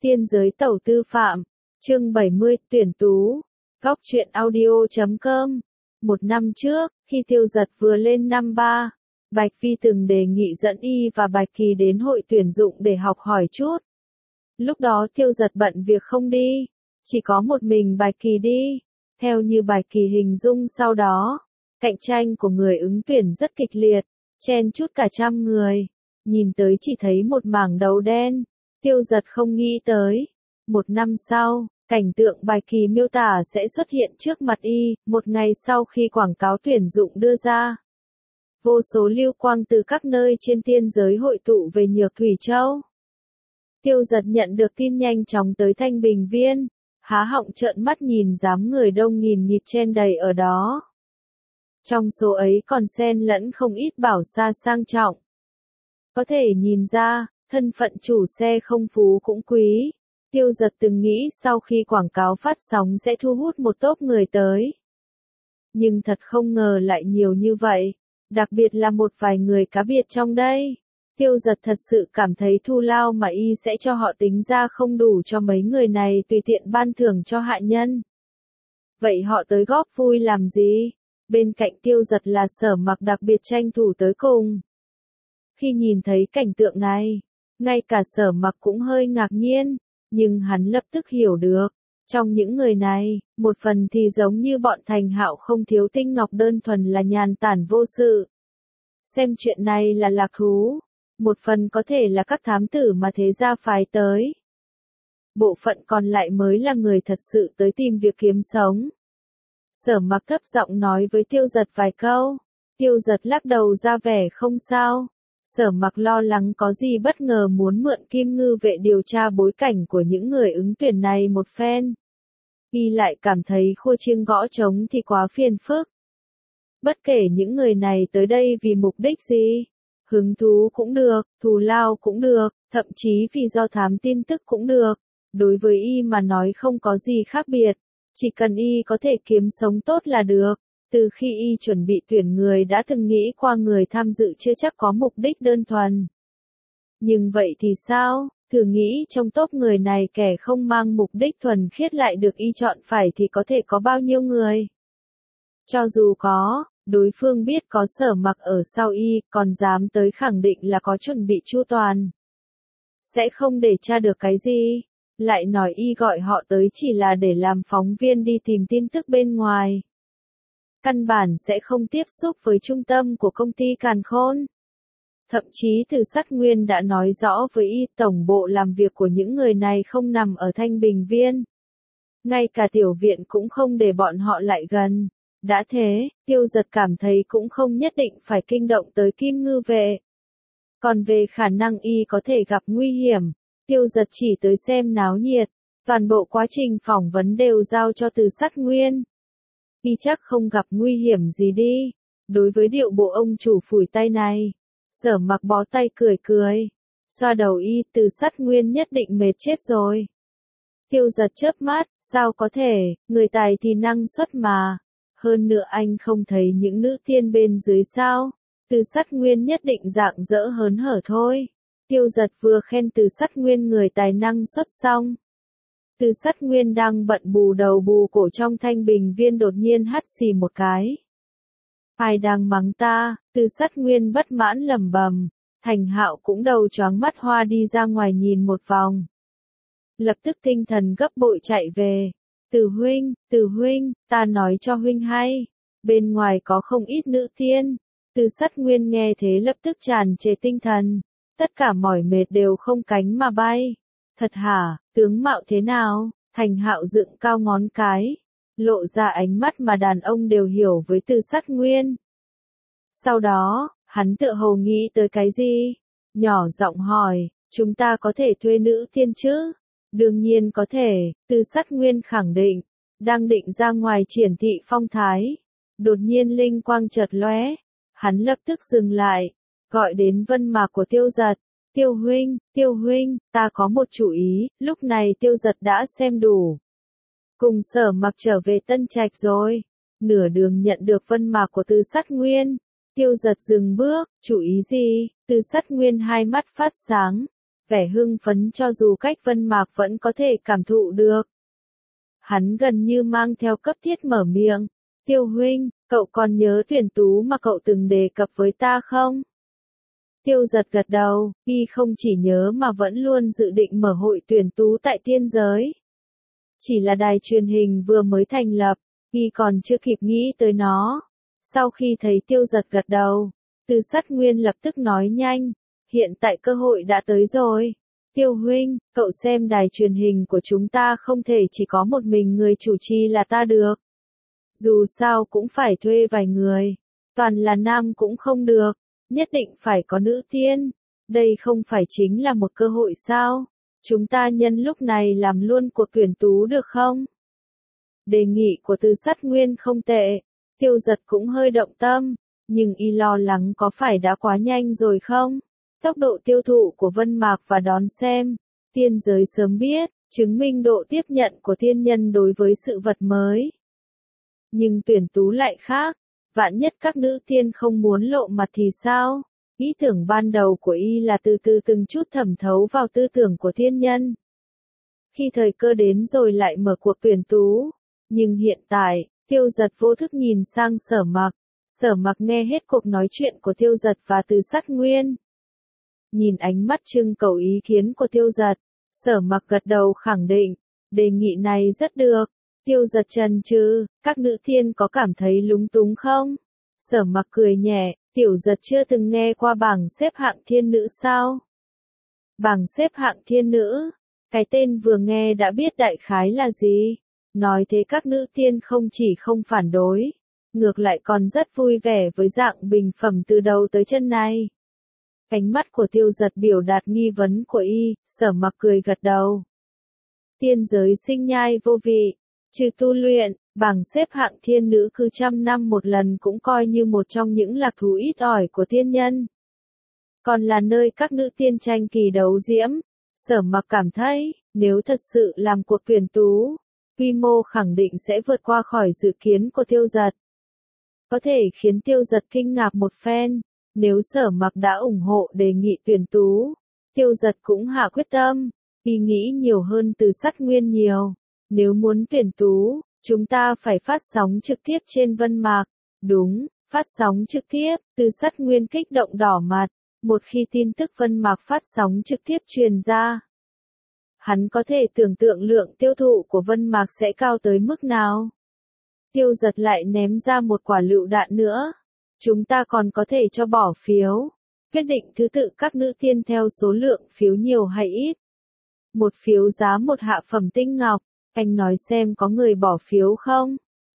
Tiên giới tẩu tư phạm, chương 70, tuyển tú, góc truyện audio.com. Một năm trước, khi Tiêu Dật vừa lên năm 3, Bạch Phi từng đề nghị dẫn y và Bạch Kỳ đến hội tuyển dụng để học hỏi chút. Lúc đó Tiêu Dật bận việc không đi, chỉ có một mình Bạch Kỳ đi. Theo như Bạch Kỳ hình dung sau đó, cạnh tranh của người ứng tuyển rất kịch liệt, chen chút cả 100 người. Nhìn tới chỉ thấy một mảng đầu đen. Tiêu Dật không nghĩ tới. Một năm sau, cảnh tượng Bạch Kỳ miêu tả sẽ xuất hiện trước mặt y, một ngày sau khi quảng cáo tuyển dụng đưa ra. Vô số lưu quang từ các nơi trên tiên giới hội tụ về Nhược Thủy Châu. Tiêu Dật nhận được tin nhanh chóng tới Thanh Bình Viên, há họng trợn mắt nhìn dám người đông nghìn nghịt chen đầy ở đó. Trong số ấy còn xen lẫn không ít bảo xa sang trọng. Có thể nhìn ra, thân phận chủ xe không phú cũng quý. Tiêu Dật từng nghĩ sau khi quảng cáo phát sóng sẽ thu hút một tốp người tới. Nhưng thật không ngờ lại nhiều như vậy, đặc biệt là một vài người cá biệt trong đây. Tiêu Dật thật sự cảm thấy thù lao mà y sẽ cho họ tính ra không đủ cho mấy người này tùy tiện ban thưởng cho hạ nhân. Vậy họ tới góp vui làm gì? Bên cạnh Tiêu Dật là Sở Mặc đặc biệt tranh thủ tới cùng. Khi nhìn thấy cảnh tượng này, ngay cả Sở Mặc cũng hơi ngạc nhiên, nhưng hắn lập tức hiểu được. Trong những người này, một phần thì giống như bọn Thành Hạo không thiếu tinh ngọc đơn thuần là nhàn tản vô sự. Xem chuyện này là lạc thú. Một phần có thể là các thám tử mà thế gia phái tới. Bộ phận còn lại mới là người thật sự tới tìm việc kiếm sống. Sở Mặc thấp giọng nói với Tiêu Dật vài câu. Tiêu Dật lắc đầu ra vẻ không sao. Sở Mặc lo lắng có gì bất ngờ muốn mượn Kim Ngư Vệ điều tra bối cảnh của những người ứng tuyển này một phen. Y lại cảm thấy khua chiêng gõ trống thì quá phiền phức. Bất kể những người này tới đây vì mục đích gì, hứng thú cũng được, thù lao cũng được, thậm chí vì do thám tin tức cũng được. Đối với y mà nói không có gì khác biệt, chỉ cần y có thể kiếm sống tốt là được. Từ khi y chuẩn bị tuyển người đã từng nghĩ qua người tham dự chưa chắc có mục đích đơn thuần. Nhưng vậy thì sao? Thử nghĩ trong top người này kẻ không mang mục đích thuần khiết lại được y chọn phải thì có thể có bao nhiêu người? Cho dù có, đối phương biết có Sở Mặc ở sau y, còn dám tới khẳng định là có chuẩn bị chu toàn. Sẽ không để tra được cái gì, lại nói y gọi họ tới chỉ là để làm phóng viên đi tìm tin tức bên ngoài. Căn bản sẽ không tiếp xúc với trung tâm của công ty Càn Khôn. Thậm chí Từ Sắt Nguyên đã nói rõ với y tổng bộ làm việc của những người này không nằm ở Thanh Bình Viên. Ngay cả tiểu viện cũng không để bọn họ lại gần. Đã thế, Tiêu Dật cảm thấy cũng không nhất định phải kinh động tới Kim Ngư Vệ. Còn về khả năng y có thể gặp nguy hiểm, Tiêu Dật chỉ tới xem náo nhiệt. Toàn bộ quá trình phỏng vấn đều giao cho Từ Sắt Nguyên. Y chắc không gặp nguy hiểm gì đi. Đối với điệu bộ ông chủ phủi tay này, Sở Mặc bó tay cười cười. Xoa đầu y, Từ Sắt Nguyên nhất định mệt chết rồi. Tiêu Dật chớp mắt, sao có thể, người tài thì năng suất mà. Hơn nữa anh không thấy những nữ tiên bên dưới sao. Từ Sắt Nguyên nhất định rạng rỡ hớn hở thôi. Tiêu Dật vừa khen Từ Sắt Nguyên người tài năng xuất xong. Từ Sắt Nguyên đang bận bù đầu bù cổ trong Thanh Bình Viên đột nhiên hắt xì một cái. Ai đang mắng ta? Từ Sắt Nguyên bất mãn lẩm bẩm. Thành Hạo cũng đầu choáng mắt hoa đi ra ngoài nhìn một vòng. Lập tức tinh thần gấp bội chạy về. Từ huynh, ta nói cho huynh hay. Bên ngoài có không ít nữ tiên. Từ Sắt Nguyên nghe thế lập tức tràn trề tinh thần. Tất cả mỏi mệt đều không cánh mà bay. Thật hả, tướng mạo thế nào? Thành Hạo dựng cao ngón cái, lộ ra ánh mắt mà đàn ông đều hiểu với Từ Sắt Nguyên. Sau đó, hắn tựa hồ nghĩ tới cái gì? Nhỏ giọng hỏi, chúng ta có thể thuê nữ tiên chứ? Đương nhiên có thể, Từ Sắt Nguyên khẳng định. Đang định ra ngoài triển thị phong thái. Đột nhiên linh quang chợt lóe. Hắn lập tức dừng lại, gọi đến Vân Mạc của Tiêu Dật. Tiêu huynh, ta có một chủ ý. Lúc này Tiêu Dật đã xem đủ. Cùng Sở Mặc trở về Tân Trạch rồi. Nửa đường nhận được Vân Mạc của Từ Sắt Nguyên. Tiêu Dật dừng bước, chủ ý gì? Từ Sắt Nguyên hai mắt phát sáng. vẻ hưng phấn cho dù cách Vân Mạc vẫn có thể cảm thụ được. Hắn gần như mang theo cấp thiết mở miệng, Tiêu huynh, cậu còn nhớ tuyển tú mà cậu từng đề cập với ta không? Tiêu Giật gật đầu, y không chỉ nhớ mà vẫn luôn dự định mở hội tuyển tú tại tiên giới. Chỉ là đài truyền hình vừa mới thành lập, y còn chưa kịp nghĩ tới nó. Sau khi thấy Tiêu Giật gật đầu, Từ Sắt Nguyên lập tức nói nhanh, hiện tại cơ hội đã tới rồi. Tiêu huynh, cậu xem đài truyền hình của chúng ta không thể chỉ có một mình người chủ trì là ta được. Dù sao cũng phải thuê vài người, toàn là nam cũng không được, nhất định phải có nữ tiên. Đây không phải chính là một cơ hội sao? Chúng ta nhân lúc này làm luôn cuộc tuyển tú được không? Đề nghị của Từ Sắt Nguyên không tệ, Tiêu Giật cũng hơi động tâm, nhưng y lo lắng có phải đã quá nhanh rồi không? Tốc độ tiêu thụ của Vân Mạc và đón xem, tiên giới sớm biết, chứng minh độ tiếp nhận của tiên nhân đối với sự vật mới. Nhưng tuyển tú lại khác, vạn nhất các nữ tiên không muốn lộ mặt thì sao? Ý tưởng ban đầu của y là từ từ từng chút thẩm thấu vào tư tưởng của tiên nhân. Khi thời cơ đến rồi lại mở cuộc tuyển tú, nhưng hiện tại, Tiêu Giật vô thức nhìn sang Sở Mặc. Sở Mặc nghe hết cuộc nói chuyện của Tiêu Giật và Từ Sắt Nguyên. Nhìn ánh mắt trưng cầu ý kiến của Tiêu Giật, Sở Mặc gật đầu khẳng định, đề nghị này rất được. Tiêu Giật chần chừ, các nữ tiên có cảm thấy lúng túng không? Sở Mặc cười nhẹ, Tiểu Giật chưa từng nghe qua bảng xếp hạng thiên nữ sao? Bảng xếp hạng thiên nữ, cái tên vừa nghe đã biết đại khái là gì. Nói thế các nữ tiên không chỉ không phản đối, ngược lại còn rất vui vẻ với dạng bình phẩm từ đầu tới chân này. Ánh mắt của Tiêu Giật biểu đạt nghi vấn của y, Sở Mặc cười gật đầu. Tiên giới sinh nhai vô vị, trừ tu luyện, bảng xếp hạng thiên nữ cứ 100 năm một lần cũng coi như một trong những lạc thú ít ỏi của tiên nhân. Còn là nơi các nữ tiên tranh kỳ đấu diễm, Sở Mặc cảm thấy, nếu thật sự làm cuộc tuyển tú, quy mô khẳng định sẽ vượt qua khỏi dự kiến của Tiêu Giật. Có thể khiến Tiêu Giật kinh ngạc một phen, nếu Sở Mặc đã ủng hộ đề nghị tuyển tú, Tiêu Giật cũng hạ quyết tâm, y nghĩ nhiều hơn Từ Sắt Nguyên nhiều. Nếu muốn tuyển tú, chúng ta phải phát sóng trực tiếp trên Vân Mạc. Đúng, phát sóng trực tiếp, Từ Sắt Nguyên kích động đỏ mặt, một khi tin tức Vân Mạc phát sóng trực tiếp truyền ra. Hắn có thể tưởng tượng lượng tiêu thụ của Vân Mạc sẽ cao tới mức nào. Tiêu Giật lại ném ra một quả lựu đạn nữa. Chúng ta còn có thể cho bỏ phiếu. Quyết định thứ tự các nữ tiên theo số lượng phiếu nhiều hay ít. Một phiếu giá một hạ phẩm tinh ngọc. Anh nói xem có người bỏ phiếu không?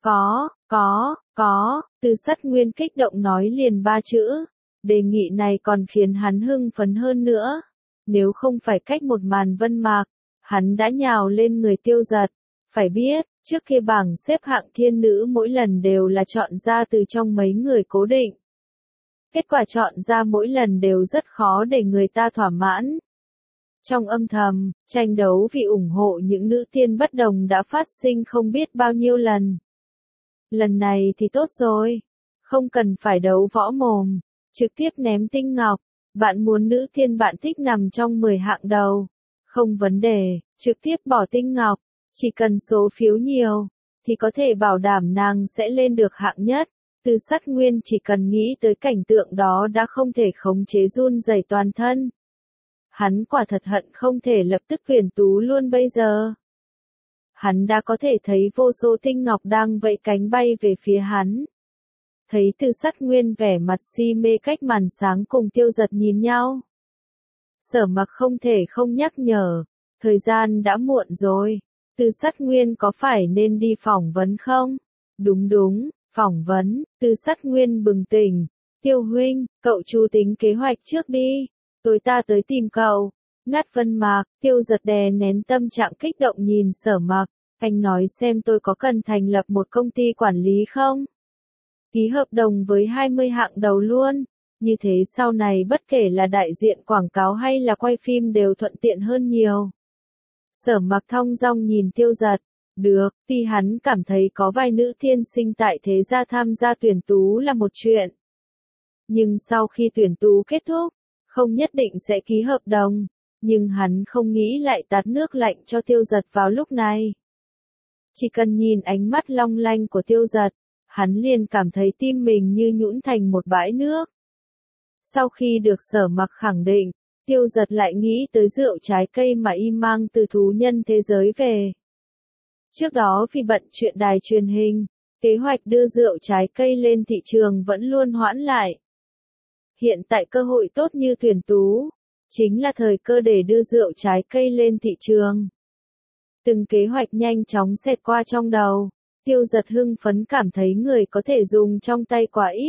Có. Từ Sắt Nguyên kích động nói liền 3 chữ. Đề nghị này còn khiến hắn hưng phấn hơn nữa. Nếu không phải cách một màn Vân Mạc, hắn đã nhào lên người Tiêu Giật. Phải biết, trước kia bảng xếp hạng thiên nữ mỗi lần đều là chọn ra từ trong mấy người cố định. Kết quả chọn ra mỗi lần đều rất khó để người ta thỏa mãn. Trong âm thầm, tranh đấu vì ủng hộ những nữ tiên bất đồng đã phát sinh không biết bao nhiêu lần. Lần này thì tốt rồi, không cần phải đấu võ mồm, trực tiếp ném tinh ngọc. Bạn muốn nữ tiên bạn thích nằm trong 10 hạng đầu, không vấn đề, trực tiếp bỏ tinh ngọc. Chỉ cần số phiếu nhiều, thì có thể bảo đảm nàng sẽ lên được hạng nhất. Từ Sắt Nguyên chỉ cần nghĩ tới cảnh tượng đó đã không thể khống chế run rẩy toàn thân. Hắn quả thật hận không thể lập tức tuyển tú luôn bây giờ. Hắn đã có thể thấy vô số tinh ngọc đang vẫy cánh bay về phía hắn. Thấy Từ Sắt Nguyên vẻ mặt si mê cách màn sáng cùng Tiêu Giật nhìn nhau. Sở Mặc không thể không nhắc nhở, thời gian đã muộn rồi. Từ Sắt Nguyên có phải nên đi phỏng vấn không? Đúng, phỏng vấn. Từ Sắt Nguyên bừng tỉnh. Tiêu huynh, cậu chú tính kế hoạch trước đi. Ta tới tìm cậu. Ngắt Vân Mạc, Tiêu Giật đè nén tâm trạng kích động nhìn Sở Mặc. Anh nói xem tôi có cần thành lập một công ty quản lý không? Ký hợp đồng với 20 hạng đầu luôn. Như thế sau này bất kể là đại diện quảng cáo hay là quay phim đều thuận tiện hơn nhiều. Sở Mặc thong dong nhìn Tiêu Giật. Được, tuy hắn cảm thấy có vài nữ tiên sinh tại thế gia tham gia tuyển tú là một chuyện. Nhưng sau khi tuyển tú kết thúc, không nhất định sẽ ký hợp đồng. Nhưng hắn không nghĩ lại tạt nước lạnh cho Tiêu Giật vào lúc này. Chỉ cần nhìn ánh mắt long lanh của Tiêu Giật, hắn liền cảm thấy tim mình như nhũn thành một bãi nước. Sau khi được Sở Mặc khẳng định, Tiêu Giật lại nghĩ tới rượu trái cây mà y mang từ thú nhân thế giới về. Trước đó vì bận chuyện đài truyền hình, kế hoạch đưa rượu trái cây lên thị trường vẫn luôn hoãn lại. Hiện tại cơ hội tốt như tuyển tú, chính là thời cơ để đưa rượu trái cây lên thị trường. Từng kế hoạch nhanh chóng xẹt qua trong đầu, Tiêu Giật hưng phấn cảm thấy người có thể dùng trong tay quá ít.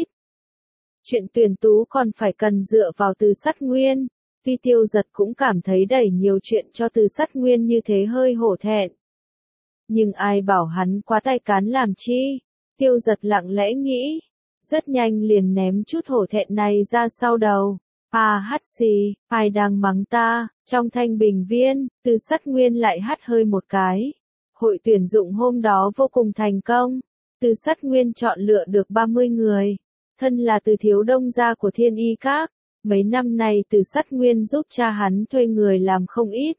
Chuyện tuyển tú còn phải cần dựa vào Từ Sắt Nguyên, tuy Tiêu Giật cũng cảm thấy đẩy nhiều chuyện cho Từ Sắt Nguyên như thế hơi hổ thẹn. Nhưng ai bảo hắn quá tay cán làm chi, Tiêu Giật lặng lẽ nghĩ, rất nhanh liền ném chút hổ thẹn này ra sau đầu. Hắt xì, ai đang mắng ta, trong thanh bình viên, Từ Sắt Nguyên lại hắt hơi một cái. Hội tuyển dụng hôm đó vô cùng thành công, Từ Sắt Nguyên chọn lựa được 30 người. Thân là Từ thiếu đông gia của Thiên Y Các, mấy năm nay Từ Sắt Nguyên giúp cha hắn thuê người làm không ít.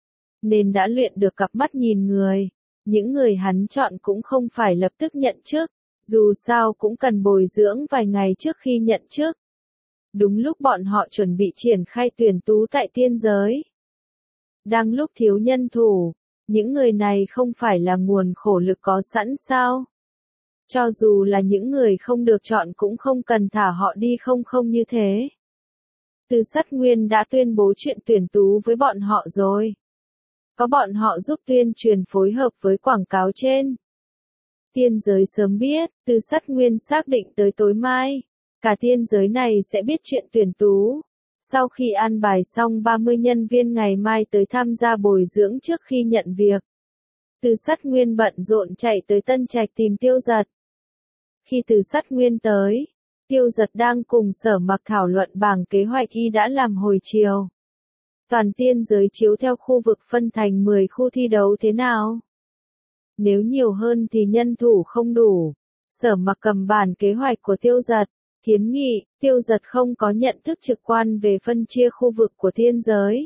Nên đã luyện được cặp mắt nhìn người, những người hắn chọn cũng không phải lập tức nhận chức, dù sao cũng cần bồi dưỡng vài ngày trước khi nhận chức. Đúng lúc bọn họ chuẩn bị triển khai tuyển tú tại tiên giới. Đang lúc thiếu nhân thủ, những người này không phải là nguồn khổ lực có sẵn sao? Cho dù là những người không được chọn cũng không cần thả họ đi không như thế. Từ Sắt Nguyên đã tuyên bố chuyện tuyển tú với bọn họ rồi. Có bọn họ giúp tuyên truyền phối hợp với quảng cáo trên. Tiên giới sớm biết, Từ Sắt Nguyên xác định tới tối mai, cả tiên giới này sẽ biết chuyện tuyển tú. Sau khi an bài xong 30 nhân viên ngày mai tới tham gia bồi dưỡng trước khi nhận việc. Từ Sắt Nguyên bận rộn chạy tới Tân Trạch tìm Tiêu Giật. Khi Từ Sắt Nguyên tới, Tiêu Giật đang cùng Sở Mặc thảo luận bảng kế hoạch y đã làm hồi chiều. Toàn tiên giới chiếu theo khu vực phân thành 10 khu thi đấu thế nào? Nếu nhiều hơn thì nhân thủ không đủ. Sở Mặc cầm bản kế hoạch của Tiêu Giật, kiến nghị, Tiêu Giật không có nhận thức trực quan về phân chia khu vực của tiên giới.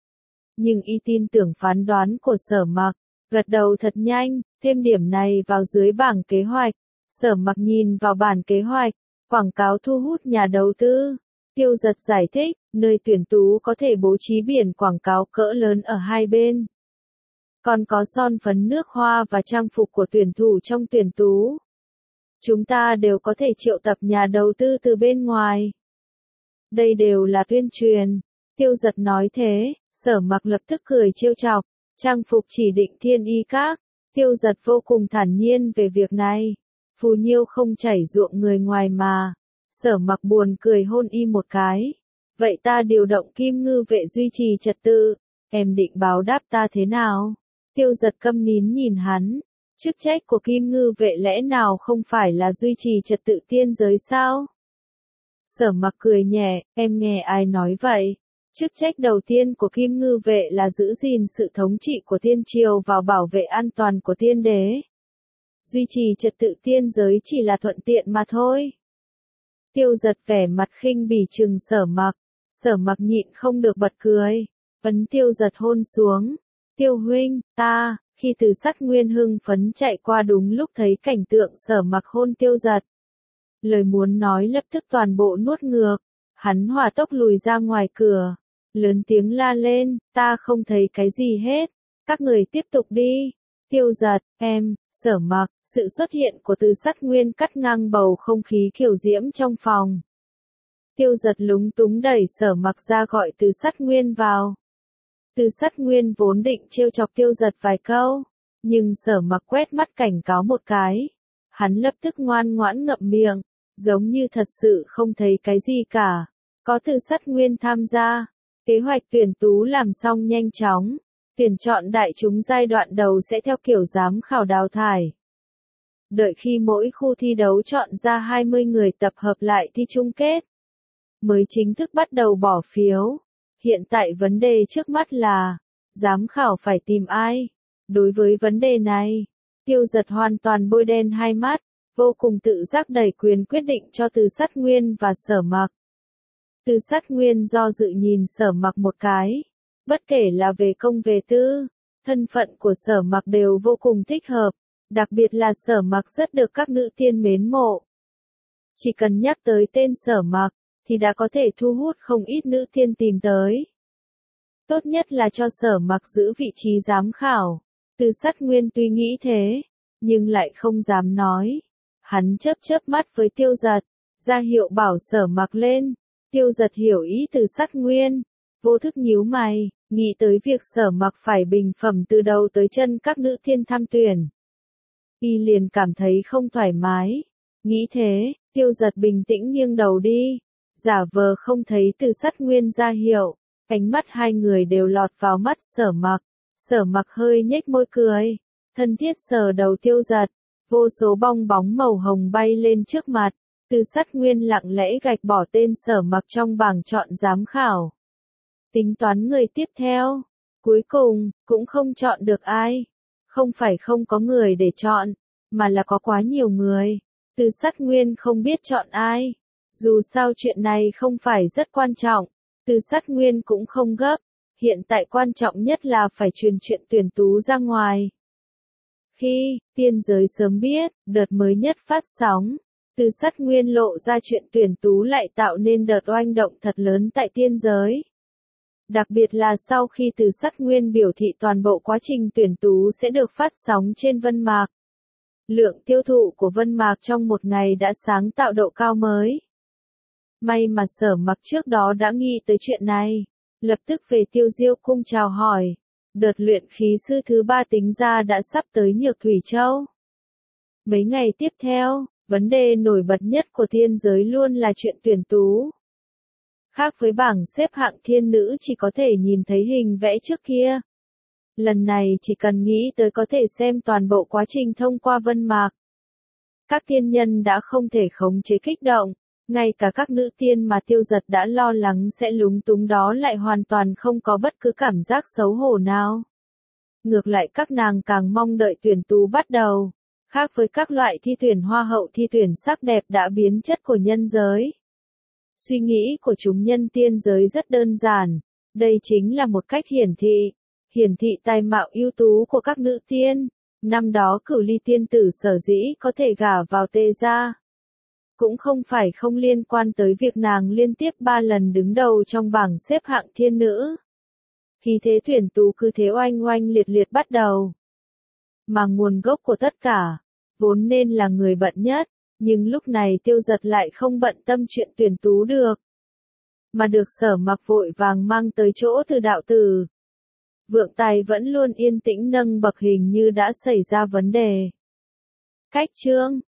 Nhưng y tin tưởng phán đoán của Sở Mặc, gật đầu thật nhanh, thêm điểm này vào dưới bảng kế hoạch. Sở Mặc nhìn vào bản kế hoạch, quảng cáo thu hút nhà đầu tư. Tiêu Giật giải thích, nơi tuyển tú có thể bố trí biển quảng cáo cỡ lớn ở hai bên. Còn có son phấn nước hoa và trang phục của tuyển thủ trong tuyển tú. Chúng ta đều có thể triệu tập nhà đầu tư từ bên ngoài. Đây đều là tuyên truyền. Tiêu Giật nói thế, Sở Mặc lập tức cười trêu chọc. Trang phục chỉ định Thiên Y Các. Tiêu Giật vô cùng thản nhiên về việc này. Phù nhiêu không chảy ruộng người ngoài mà. Sở Mặc buồn cười hôn y một cái. Vậy ta điều động Kim Ngư vệ duy trì trật tự. Em định báo đáp ta thế nào? Tiêu Giật câm nín nhìn hắn. Chức trách của Kim Ngư vệ lẽ nào không phải là duy trì trật tự tiên giới sao? Sở Mặc cười nhẹ, em nghe ai nói vậy? Chức trách đầu tiên của Kim Ngư vệ là giữ gìn sự thống trị của tiên triều và bảo vệ an toàn của tiên đế. Duy trì trật tự tiên giới chỉ là thuận tiện mà thôi. Tiêu Giật vẻ mặt khinh bỉ trừng Sở Mặc. Sở Mặc nhịn không được bật cười. Ấn Tiêu Giật hôn xuống. Tiêu huynh, ta, khi Từ Sắt Nguyên hưng phấn chạy qua đúng lúc thấy cảnh tượng Sở Mặc hôn Tiêu Giật. Lời muốn nói lập tức toàn bộ nuốt ngược. Hắn hỏa tốc lùi ra ngoài cửa. Lớn tiếng la lên, ta không thấy cái gì hết. Các người tiếp tục đi. Tiêu Giật, em, Sở Mặc, sự xuất hiện của Từ Sắt Nguyên cắt ngang bầu không khí kiều diễm trong phòng. Tiêu Giật lúng túng đẩy Sở Mặc ra gọi Từ Sắt Nguyên vào. Từ Sắt Nguyên vốn định trêu chọc Tiêu Giật vài câu, nhưng Sở Mặc quét mắt cảnh cáo một cái. Hắn lập tức ngoan ngoãn ngậm miệng, giống như thật sự không thấy cái gì cả. Có Từ Sắt Nguyên tham gia, kế hoạch tuyển tú làm xong nhanh chóng. Tuyển chọn đại chúng giai đoạn đầu sẽ theo kiểu giám khảo đào thải. Đợi khi mỗi khu thi đấu chọn ra 20 người tập hợp lại thi chung kết, mới chính thức bắt đầu bỏ phiếu. Hiện tại vấn đề trước mắt là, giám khảo phải tìm ai? Đối với vấn đề này, Tiêu Giật hoàn toàn bôi đen hai mắt, vô cùng tự giác đẩy quyền quyết định cho Từ Sắt Nguyên và Sở Mặc. Từ Sắt Nguyên do dự nhìn Sở Mặc một cái. Bất kể là về công về tư, thân phận của Sở Mặc đều vô cùng thích hợp, đặc biệt là Sở Mặc rất được các nữ tiên mến mộ. Chỉ cần nhắc tới tên Sở Mặc, thì đã có thể thu hút không ít nữ tiên tìm tới. Tốt nhất là cho Sở Mặc giữ vị trí giám khảo. Từ Sắt Nguyên tuy nghĩ thế, nhưng lại không dám nói. Hắn chớp chớp mắt với Tiêu Giật, ra hiệu bảo Sở Mặc lên. Tiêu Giật hiểu ý Từ Sắt Nguyên, vô thức nhíu mày, nghĩ tới việc Sở Mặc phải bình phẩm từ đầu tới chân các nữ tiên tham tuyển. Y liền cảm thấy không thoải mái. Nghĩ thế, Tiêu Giật bình tĩnh nghiêng đầu đi, giả vờ không thấy Từ Sắt Nguyên ra hiệu. Ánh mắt hai người đều lọt vào mắt Sở Mặc. Sở Mặc hơi nhếch môi cười, thân thiết sờ đầu Tiêu Giật, vô số bong bóng màu hồng bay lên trước mặt. Từ Sắt Nguyên lặng lẽ gạch bỏ tên Sở Mặc trong bảng chọn giám khảo. Tính toán người tiếp theo, cuối cùng cũng không chọn được ai. Không phải không có người để chọn, mà là có quá nhiều người. Từ Sắt Nguyên không biết chọn ai. Dù sao chuyện này không phải rất quan trọng, Từ Sắt Nguyên cũng không gấp. Hiện tại quan trọng nhất là phải truyền chuyện tuyển tú ra ngoài. Khi tiên giới sớm biết, đợt mới nhất phát sóng, Từ Sắt Nguyên lộ ra chuyện tuyển tú lại tạo nên đợt oanh động thật lớn tại tiên giới. Đặc biệt là sau khi Từ Sắt Nguyên biểu thị toàn bộ quá trình tuyển tú sẽ được phát sóng trên Vân Mạc. Lượng tiêu thụ của Vân Mạc trong một ngày đã sáng tạo độ cao mới. May mà Sở Mặc trước đó đã nghĩ tới chuyện này. Lập tức về Tiêu Diêu cung chào hỏi. Đợt luyện khí sư thứ 3 tính ra đã sắp tới Nhược Thủy Châu. Mấy ngày tiếp theo, vấn đề nổi bật nhất của thiên giới luôn là chuyện tuyển tú. Khác với bảng xếp hạng thiên nữ chỉ có thể nhìn thấy hình vẽ trước kia. Lần này chỉ cần nghĩ tới có thể xem toàn bộ quá trình thông qua Vân Mạc. Các tiên nhân đã không thể khống chế kích động. Ngay cả các nữ tiên mà Tiêu Giật đã lo lắng sẽ lúng túng đó lại hoàn toàn không có bất cứ cảm giác xấu hổ nào. Ngược lại các nàng càng mong đợi tuyển tú bắt đầu. Khác với các loại thi tuyển hoa hậu, thi tuyển sắc đẹp đã biến chất của nhân giới. Suy nghĩ của chúng nhân tiên giới rất đơn giản. Đây chính là một cách hiển thị tài mạo ưu tú của các nữ tiên. Năm đó Cửu Ly tiên tử sở dĩ có thể gả vào Tề gia. Cũng không phải không liên quan tới việc nàng liên tiếp 3 lần đứng đầu trong bảng xếp hạng thiên nữ. Khi thế tuyển tú cứ thế oanh oanh liệt liệt bắt đầu. Mà nguồn gốc của tất cả, vốn nên là người bận nhất, nhưng lúc này Tiêu Giật lại không bận tâm chuyện tuyển tú được. Mà được Sở Mặc vội vàng mang tới chỗ Từ đạo tử. Vượng Tài vẫn luôn yên tĩnh nâng bậc hình như đã xảy ra vấn đề. Cách chương